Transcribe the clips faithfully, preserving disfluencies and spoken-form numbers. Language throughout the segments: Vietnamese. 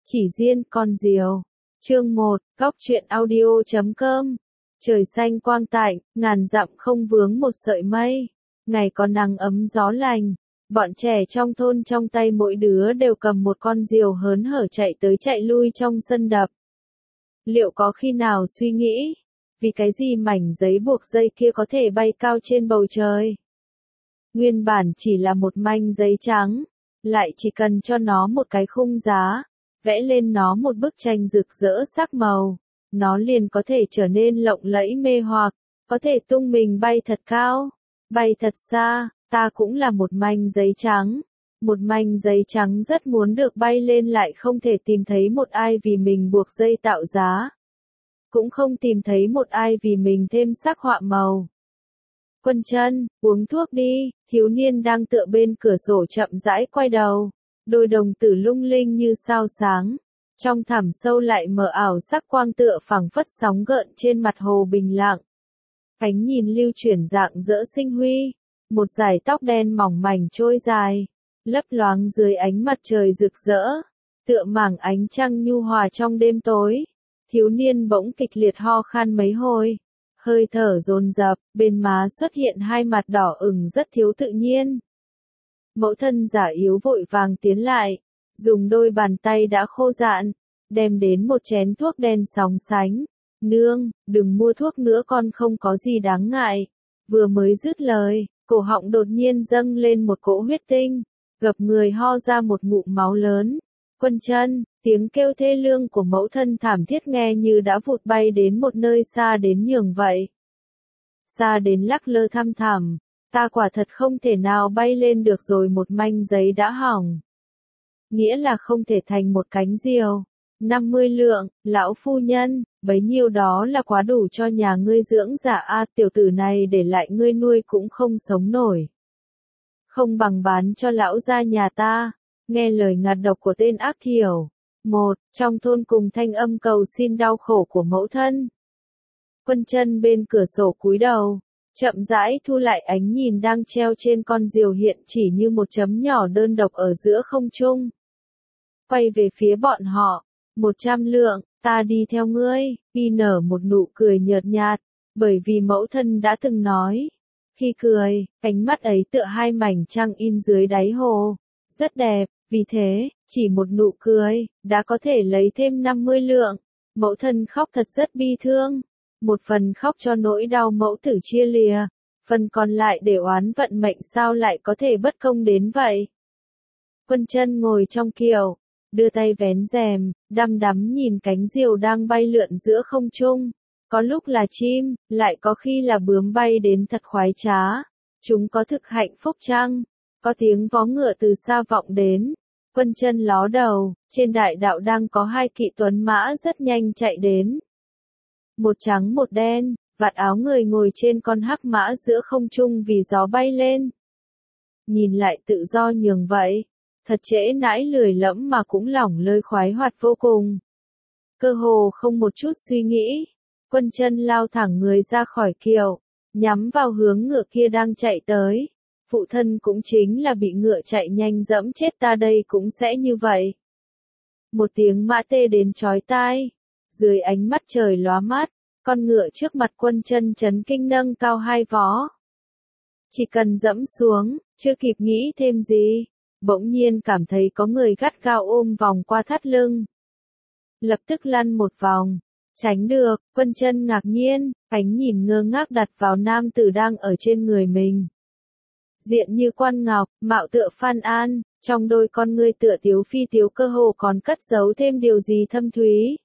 Chỉ riêng con diều. Chương một, góc truyện audio chấm com. Trời xanh quang tạnh, ngàn dặm không vướng một sợi mây. Ngày có nắng ấm gió lành. Bọn trẻ trong thôn trong tay mỗi đứa đều cầm một con diều hớn hở chạy tới chạy lui trong sân đập. Liệu có khi nào suy nghĩ, vì cái gì mảnh giấy buộc dây kia có thể bay cao trên bầu trời? Nguyên bản chỉ là một manh giấy trắng, lại chỉ cần cho nó một cái khung giá, vẽ lên nó một bức tranh rực rỡ sắc màu, nó liền có thể trở nên lộng lẫy mê hoặc, có thể tung mình bay thật cao, bay thật xa. Ta cũng là một manh giấy trắng, một manh giấy trắng rất muốn được bay lên lại không thể tìm thấy một ai vì mình buộc dây tạo giá. Cũng không tìm thấy một ai vì mình thêm sắc họa màu. Quân Chân, uống thuốc đi, thiếu niên đang tựa bên cửa sổ chậm rãi quay đầu, đôi đồng tử lung linh như sao sáng, trong thẳm sâu lại mờ ảo sắc quang tựa phẳng phất sóng gợn trên mặt hồ bình lặng. Ánh nhìn lưu chuyển dạng dỡ sinh huy. Một dải tóc đen mỏng mảnh trôi dài, lấp loáng dưới ánh mặt trời rực rỡ, tựa mảng ánh trăng nhu hòa trong đêm tối. Thiếu niên bỗng kịch liệt ho khan mấy hồi, hơi thở dồn dập, bên má xuất hiện hai mặt đỏ ửng rất thiếu tự nhiên. Mẫu thân giả yếu vội vàng tiến lại, dùng đôi bàn tay đã khô rạn, đem đến một chén thuốc đen sóng sánh. Nương, đừng mua thuốc nữa, con không có gì đáng ngại. Vừa mới dứt lời, cổ họng đột nhiên dâng lên một cỗ huyết tinh, gập người ho ra một ngụm máu lớn. Quân Chân, tiếng kêu thê lương của mẫu thân thảm thiết nghe như đã vụt bay đến một nơi xa đến nhường vậy. Xa đến lắc lơ thăm thẳm, ta quả thật không thể nào bay lên được rồi, một manh giấy đã hỏng. Nghĩa là không thể thành một cánh diều. năm mươi lượng, lão phu nhân, bấy nhiêu đó là quá đủ cho nhà ngươi dưỡng giả a, à, tiểu tử này để lại ngươi nuôi cũng không sống nổi. Không bằng bán cho lão gia nhà ta. Nghe lời ngạt độc của tên ác thiểu. Một, trong thôn cùng thanh âm cầu xin đau khổ của mẫu thân. Quân Chân bên cửa sổ cúi đầu, chậm rãi thu lại ánh nhìn đang treo trên con diều hiện chỉ như một chấm nhỏ đơn độc ở giữa không trung. Quay về phía bọn họ. Một trăm lượng, ta đi theo ngươi, y nở một nụ cười nhợt nhạt, bởi vì mẫu thân đã từng nói. Khi cười, ánh mắt ấy tựa hai mảnh trăng in dưới đáy hồ, rất đẹp, vì thế, chỉ một nụ cười, đã có thể lấy thêm năm mươi lượng. Mẫu thân khóc thật rất bi thương, một phần khóc cho nỗi đau mẫu tử chia lìa, phần còn lại để oán vận mệnh sao lại có thể bất công đến vậy. Quân Chân ngồi trong kiệu, đưa tay vén rèm, đăm đắm nhìn cánh diều đang bay lượn giữa không trung. Có lúc là chim, lại có khi là bướm bay đến thật khoái trá. Chúng có thực hạnh phúc chăng? Có tiếng vó ngựa từ xa vọng đến. Quân Chân ló đầu, trên đại đạo đang có hai kỵ tuấn mã rất nhanh chạy đến. Một trắng một đen, vạt áo người ngồi trên con hắc mã giữa không trung vì gió bay lên. Nhìn lại tự do nhường vậy. Thật trễ nãi lười lẫm mà cũng lỏng lơi khoái hoạt vô cùng. Cơ hồ không một chút suy nghĩ. Quân Chân lao thẳng người ra khỏi kiệu, nhắm vào hướng ngựa kia đang chạy tới. Phụ thân cũng chính là bị ngựa chạy nhanh dẫm chết, ta đây cũng sẽ như vậy. Một tiếng mã tê đến chói tai. Dưới ánh mắt trời lóa mắt, con ngựa trước mặt Quân Chân chấn kinh nâng cao hai vó. Chỉ cần dẫm xuống, chưa kịp nghĩ thêm gì. Bỗng nhiên cảm thấy có người gắt gao ôm vòng qua thắt lưng. Lập tức lăn một vòng, tránh được. Quân Chân ngạc nhiên, ánh nhìn ngơ ngác đặt vào nam tử đang ở trên người mình. Diện như quan ngọc, mạo tựa Phan An, trong đôi con ngươi tựa tiếu phi tiếu, cơ hồ còn cất giấu thêm điều gì thâm thúy.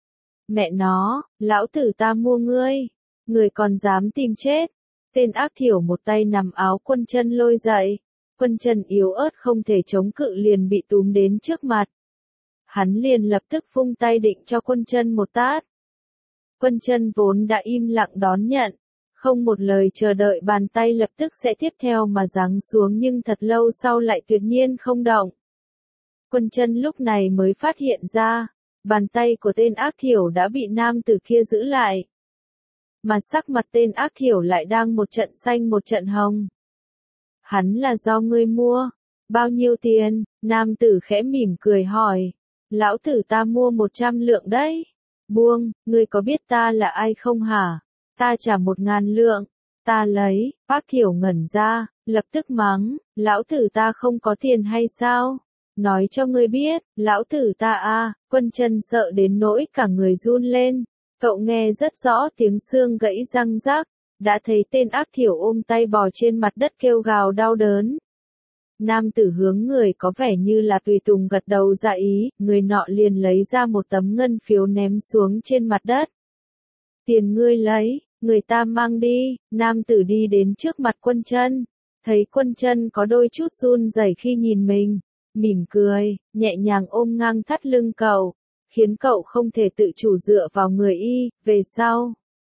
Mẹ nó, lão tử ta mua ngươi, người còn dám tìm chết. Tên ác thiểu một tay nắm áo Quân Chân lôi dậy. Quân Chân yếu ớt không thể chống cự liền bị túm đến trước mặt. Hắn liền lập tức vung tay định cho Quân Chân một tát. Quân Chân vốn đã im lặng đón nhận, không một lời chờ đợi, bàn tay lập tức sẽ tiếp theo mà giáng xuống, nhưng thật lâu sau lại tuyệt nhiên không động. Quân Chân lúc này mới phát hiện ra, bàn tay của tên ác thiểu đã bị nam tử kia giữ lại. Mà sắc mặt tên ác thiểu lại đang một trận xanh một trận hồng. Hắn là do ngươi mua, bao nhiêu tiền? Nam tử khẽ mỉm cười hỏi. Lão tử ta mua một trăm lượng đấy. Buông, ngươi có biết ta là ai không hả? Ta trả một ngàn lượng. Ta lấy, Bác Thiểu ngẩn ra, lập tức mắng, lão tử ta không có tiền hay sao? Nói cho ngươi biết, lão tử ta a, Quân Chân sợ đến nỗi cả người run lên. Cậu nghe rất rõ tiếng xương gãy răng rắc, đã thấy tên ác thiểu ôm tay bò trên mặt đất kêu gào đau đớn. Nam tử hướng người có vẻ như là tùy tùng gật đầu dạ ý, người nọ liền lấy ra một tấm ngân phiếu ném xuống trên mặt đất. Tiền ngươi lấy, người ta mang đi. Nam tử đi đến trước mặt Quân Chân, thấy Quân Chân có đôi chút run rẩy khi nhìn mình, mỉm cười, nhẹ nhàng ôm ngang thắt lưng cậu, khiến cậu không thể tự chủ dựa vào người y. Về sau,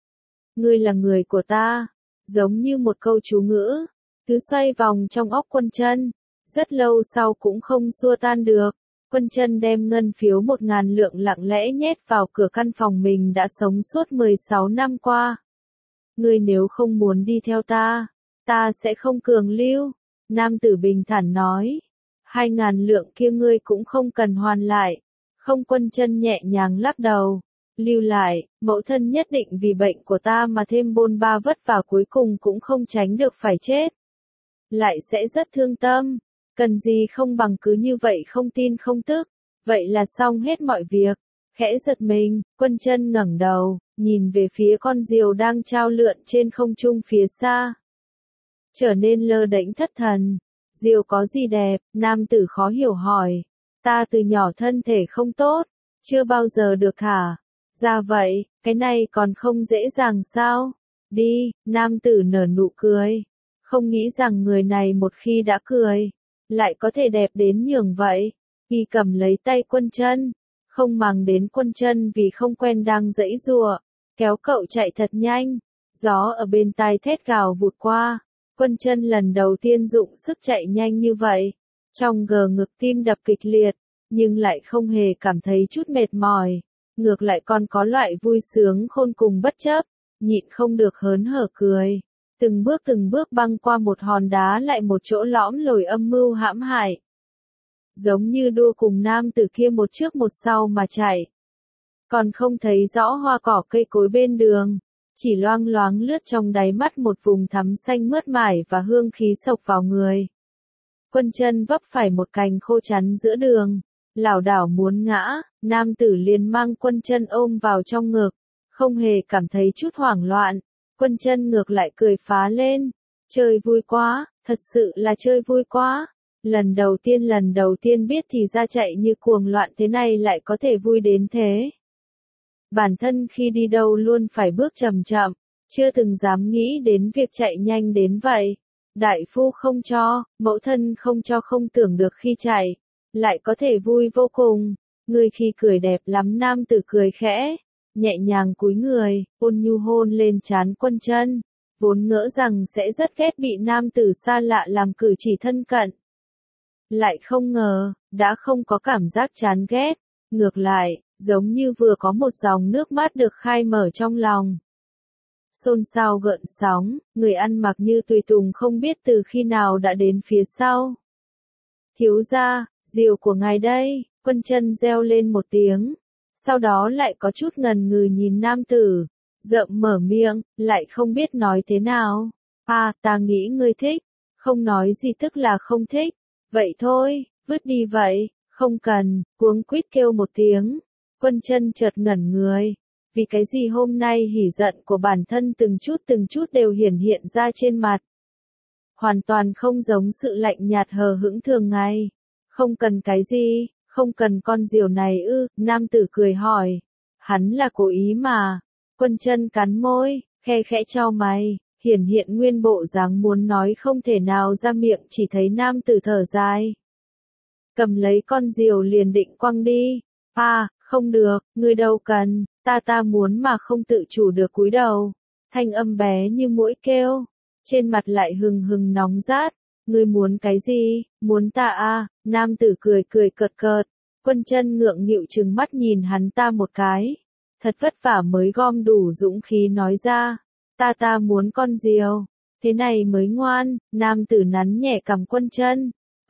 ngươi là người của ta, giống như một câu chú ngữ, cứ xoay vòng trong óc Quân Chân, rất lâu sau cũng không xua tan được. Quân Chân đem ngân phiếu một ngàn lượng lặng lẽ nhét vào cửa căn phòng mình đã sống suốt mười sáu năm qua. Ngươi nếu không muốn đi theo ta, ta sẽ không cường lưu. Nam tử bình thản nói, hai ngàn lượng kia ngươi cũng không cần hoàn lại. Không. Quân Chân nhẹ nhàng lắc đầu, lưu lại, mẫu thân nhất định vì bệnh của ta mà thêm bôn ba vất vả cuối cùng cũng không tránh được phải chết. Lại sẽ rất thương tâm, cần gì không bằng cứ như vậy không tin không tức, vậy là xong hết mọi việc. Khẽ giật mình, Quân Chân ngẩng đầu, nhìn về phía con diều đang trao lượn trên không trung phía xa. Trở nên lơ đễnh thất thần. Diều có gì đẹp? Nam tử khó hiểu hỏi. Ta từ nhỏ thân thể không tốt, chưa bao giờ được hả? Ra vậy, cái này còn không dễ dàng sao? Đi. Nam tử nở nụ cười. Không nghĩ rằng người này một khi đã cười, lại có thể đẹp đến nhường vậy. Y cầm lấy tay Quân Chân, không màng đến Quân Chân vì không quen đang giãy giụa, kéo cậu chạy thật nhanh. Gió ở bên tai thét gào vụt qua. Quân Chân lần đầu tiên dụng sức chạy nhanh như vậy, trong gờ ngực tim đập kịch liệt, nhưng lại không hề cảm thấy chút mệt mỏi, ngược lại còn có loại vui sướng khôn cùng bất chấp, nhịn không được hớn hở cười. Từng bước từng bước băng qua một hòn đá lại một chỗ lõm lồi âm mưu hãm hại. Giống như đua cùng nam tử kia một trước một sau mà chạy. Còn không thấy rõ hoa cỏ cây cối bên đường, chỉ loang loáng lướt trong đáy mắt một vùng thắm xanh mướt mải và hương khí sộc vào người. Quân Chân vấp phải một cành khô chắn giữa đường, lảo đảo muốn ngã, nam tử liền mang Quân Chân ôm vào trong ngực, không hề cảm thấy chút hoảng loạn. Quân Chân ngược lại cười phá lên, chơi vui quá, thật sự là chơi vui quá. Lần đầu tiên lần đầu tiên biết thì ra chạy như cuồng loạn thế này lại có thể vui đến thế. Bản thân khi đi đâu luôn phải bước chậm chậm, chưa từng dám nghĩ đến việc chạy nhanh đến vậy. Đại phu không cho, mẫu thân không cho, không tưởng được khi chạy, lại có thể vui vô cùng. Người khi cười đẹp lắm. Nam tử cười khẽ, nhẹ nhàng cúi người, ôn nhu hôn lên trán Quân Chân, vốn ngỡ rằng sẽ rất ghét bị nam tử xa lạ làm cử chỉ thân cận. Lại không ngờ, đã không có cảm giác chán ghét, ngược lại, giống như vừa có một dòng nước mắt được khai mở trong lòng. Xôn xao gợn sóng, người ăn mặc như tùy tùng không biết từ khi nào đã đến phía sau. Thiếu gia, diều của ngài đây. Quân Chân reo lên một tiếng, sau đó lại có chút ngần ngừ nhìn nam tử, rợm mở miệng, lại không biết nói thế nào. À, ta nghĩ ngươi thích. Không nói gì tức là không thích. Vậy thôi, vứt đi vậy. Không cần. Cuống quýt kêu một tiếng. Quân Chân chợt ngẩn người. Vì cái gì hôm nay hỉ giận của bản thân từng chút từng chút đều hiển hiện ra trên mặt. Hoàn toàn không giống sự lạnh nhạt hờ hững thường ngày. Không cần cái gì, không cần con diều này ư? Nam tử cười hỏi. Hắn là cố ý mà. Quân Chân cắn môi, khe khẽ chau mày, hiển hiện nguyên bộ dáng muốn nói không thể nào ra miệng, chỉ thấy nam tử thở dài. Cầm lấy con diều liền định quăng đi. À, không được, ngươi đâu cần, ta ta muốn mà không tự chủ được cúi đầu. Thanh âm bé như muỗi kêu, trên mặt lại hừng hừng nóng rát. Ngươi muốn cái gì? Muốn ta à? Nam tử cười cười cợt cợt. Quân Chân ngượng nghịu trừng mắt nhìn hắn ta một cái. Thật vất vả mới gom đủ dũng khí nói ra. Ta ta muốn con diều. Thế này mới ngoan. Nam tử nắn nhẹ cằm Quân Chân.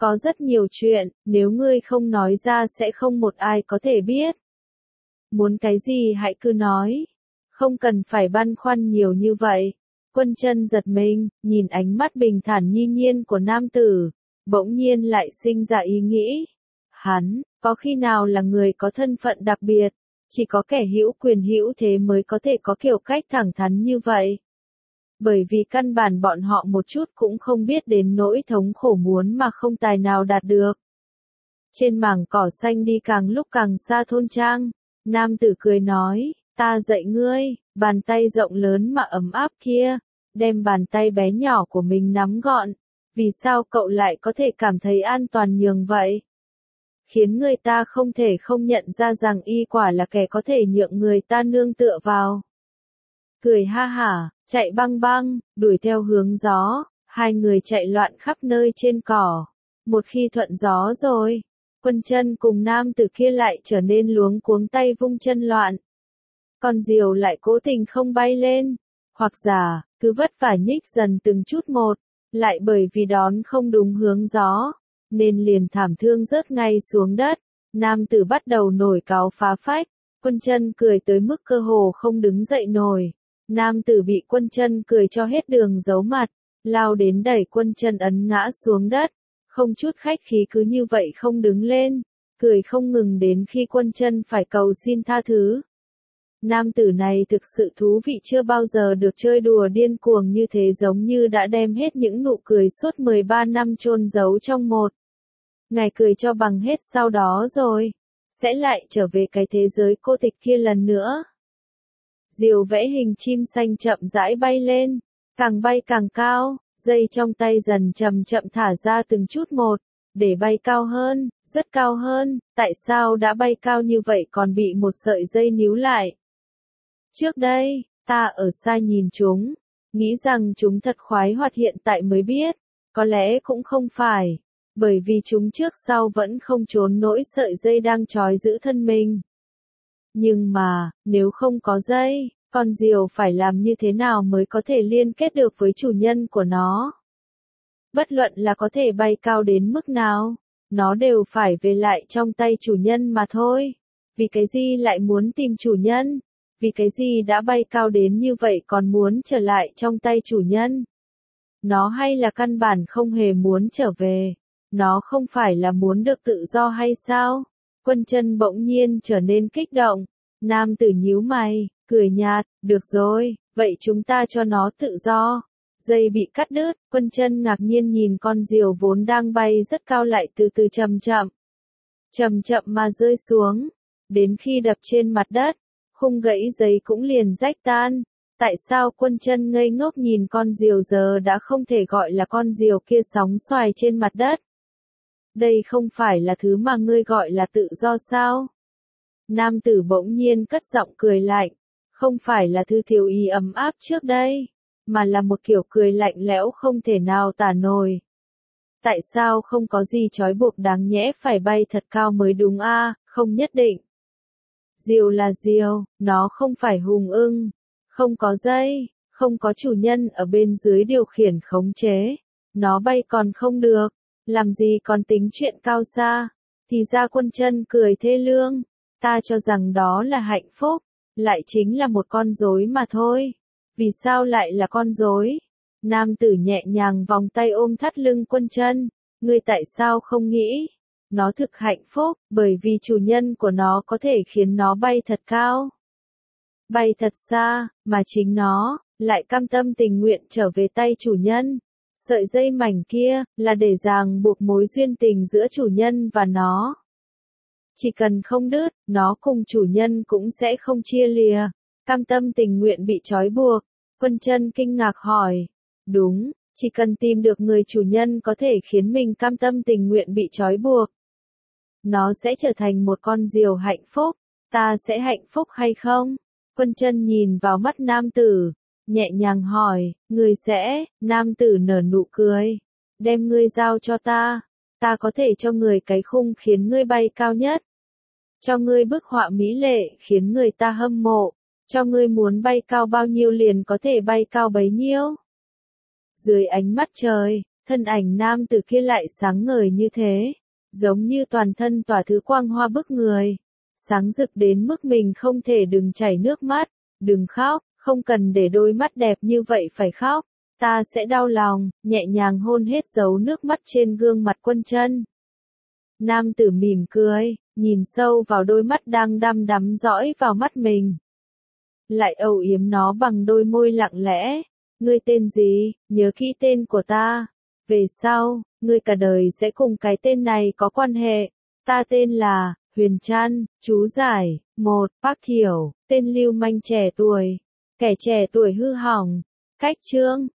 Có rất nhiều chuyện, nếu ngươi không nói ra sẽ không một ai có thể biết. Muốn cái gì hãy cứ nói. Không cần phải băn khoăn nhiều như vậy. Quân Chân giật mình, nhìn ánh mắt bình thản nhi nhiên của nam tử. Bỗng nhiên lại sinh ra ý nghĩ. Hắn, có khi nào là người có thân phận đặc biệt. Chỉ có kẻ hữu quyền hữu thế mới có thể có kiểu cách thẳng thắn như vậy. Bởi vì căn bản bọn họ một chút cũng không biết đến nỗi thống khổ muốn mà không tài nào đạt được. Trên mảng cỏ xanh đi càng lúc càng xa thôn trang, nam tử cười nói, ta dạy ngươi, bàn tay rộng lớn mà ấm áp kia, đem bàn tay bé nhỏ của mình nắm gọn, vì sao cậu lại có thể cảm thấy an toàn nhường vậy? Khiến người ta không thể không nhận ra rằng y quả là kẻ có thể nhượng người ta nương tựa vào. Cười ha hả, chạy băng băng, đuổi theo hướng gió, hai người chạy loạn khắp nơi trên cỏ. Một khi thuận gió rồi, Quân Chân cùng nam tử kia lại trở nên luống cuống tay vung chân loạn. Con diều lại cố tình không bay lên, hoặc giả, cứ vất vả nhích dần từng chút một, lại bởi vì đón không đúng hướng gió, nên liền thảm thương rớt ngay xuống đất. Nam tử bắt đầu nổi cáu phá phách, Quân Chân cười tới mức cơ hồ không đứng dậy nổi. Nam tử bị Quân Chân cười cho hết đường giấu mặt, lao đến đẩy Quân Chân ấn ngã xuống đất, không chút khách khí cứ như vậy không đứng lên, cười không ngừng đến khi Quân Chân phải cầu xin tha thứ. Nam tử này thực sự thú vị, chưa bao giờ được chơi đùa điên cuồng như thế, giống như đã đem hết những nụ cười suốt mười ba năm chôn giấu trong một ngày cười cho bằng hết, sau đó rồi sẽ lại trở về cái thế giới cô tịch kia lần nữa. Diều vẽ hình chim xanh chậm rãi bay lên, càng bay càng cao, dây trong tay dần chậm chậm thả ra từng chút một, để bay cao hơn, rất cao hơn. Tại sao đã bay cao như vậy còn bị một sợi dây níu lại? Trước đây, ta ở xa nhìn chúng, nghĩ rằng chúng thật khoái hoạt, hiện tại mới biết, có lẽ cũng không phải, bởi vì chúng trước sau vẫn không trốn nổi sợi dây đang trói giữ thân mình. Nhưng mà, nếu không có dây, con diều phải làm như thế nào mới có thể liên kết được với chủ nhân của nó? Bất luận là có thể bay cao đến mức nào, nó đều phải về lại trong tay chủ nhân mà thôi. Vì cái gì lại muốn tìm chủ nhân? Vì cái gì đã bay cao đến như vậy còn muốn trở lại trong tay chủ nhân? Nó hay là căn bản không hề muốn trở về? Nó không phải là muốn được tự do hay sao? Quân Chân bỗng nhiên trở nên kích động. Nam tử nhíu mày, cười nhạt, được rồi, vậy chúng ta cho nó tự do. Dây bị cắt đứt, Quân Chân ngạc nhiên nhìn con diều vốn đang bay rất cao lại từ từ chậm chậm, chậm chậm mà rơi xuống, đến khi đập trên mặt đất, khung gãy giấy cũng liền rách tan. Tại sao? Quân Chân ngây ngốc nhìn con diều giờ đã không thể gọi là con diều kia sóng xoài trên mặt đất. Đây không phải là thứ mà ngươi gọi là tự do sao? Nam tử bỗng nhiên cất giọng cười lạnh, không phải là thứ thiếu ý ấm áp trước đây, mà là một kiểu cười lạnh lẽo không thể nào tả nổi. Tại sao không có gì trói buộc đáng nhẽ phải bay thật cao mới đúng a? À? Không nhất định. Diều là diều, nó không phải hùng ưng, không có dây, không có chủ nhân ở bên dưới điều khiển khống chế, nó bay còn không được, làm gì còn tính chuyện cao xa. Thì ra Quân Chân cười thê lương, ta cho rằng đó là hạnh phúc, lại chính là một con rối mà thôi. Vì sao lại là con rối? Nam tử nhẹ nhàng vòng tay ôm thắt lưng Quân Chân, ngươi tại sao không nghĩ? Nó thực hạnh phúc, bởi vì chủ nhân của nó có thể khiến nó bay thật cao, bay thật xa, mà chính nó lại cam tâm tình nguyện trở về tay chủ nhân. Sợi dây mảnh kia là để ràng buộc mối duyên tình giữa chủ nhân và nó. Chỉ cần không đứt, nó cùng chủ nhân cũng sẽ không chia lìa. Cam tâm tình nguyện bị trói buộc. Quân Chân kinh ngạc hỏi. Đúng, chỉ cần tìm được người chủ nhân có thể khiến mình cam tâm tình nguyện bị trói buộc, nó sẽ trở thành một con diều hạnh phúc. Ta sẽ hạnh phúc hay không? Quân Chân nhìn vào mắt nam tử, nhẹ nhàng hỏi, ngươi sẽ? Nam tử nở nụ cười, đem ngươi giao cho ta, ta có thể cho ngươi cái khung khiến ngươi bay cao nhất, cho ngươi bức họa mỹ lệ khiến người ta hâm mộ, cho ngươi muốn bay cao bao nhiêu liền có thể bay cao bấy nhiêu. Dưới ánh mắt trời, Thân ảnh nam tử kia lại sáng ngời như thế, giống như toàn thân tỏa thứ quang hoa bức người. Sáng rực đến mức mình không thể đừng chảy nước mắt, đừng khóc, không cần để đôi mắt đẹp như vậy phải khóc, ta sẽ đau lòng, nhẹ nhàng hôn hết dấu nước mắt trên gương mặt Quân Chân. Nam tử mỉm cười, nhìn sâu vào đôi mắt đang đăm đắm dõi vào mắt mình. Lại âu yếm nó bằng đôi môi lặng lẽ, ngươi tên gì, nhớ kỹ tên của ta. Về sau, ngươi cả đời sẽ cùng cái tên này có quan hệ. Ta tên là Huyền Trăn, chú giải. Một. Bác Hiểu, tên lưu manh trẻ tuổi. Kẻ trẻ tuổi hư hỏng. Cách chương,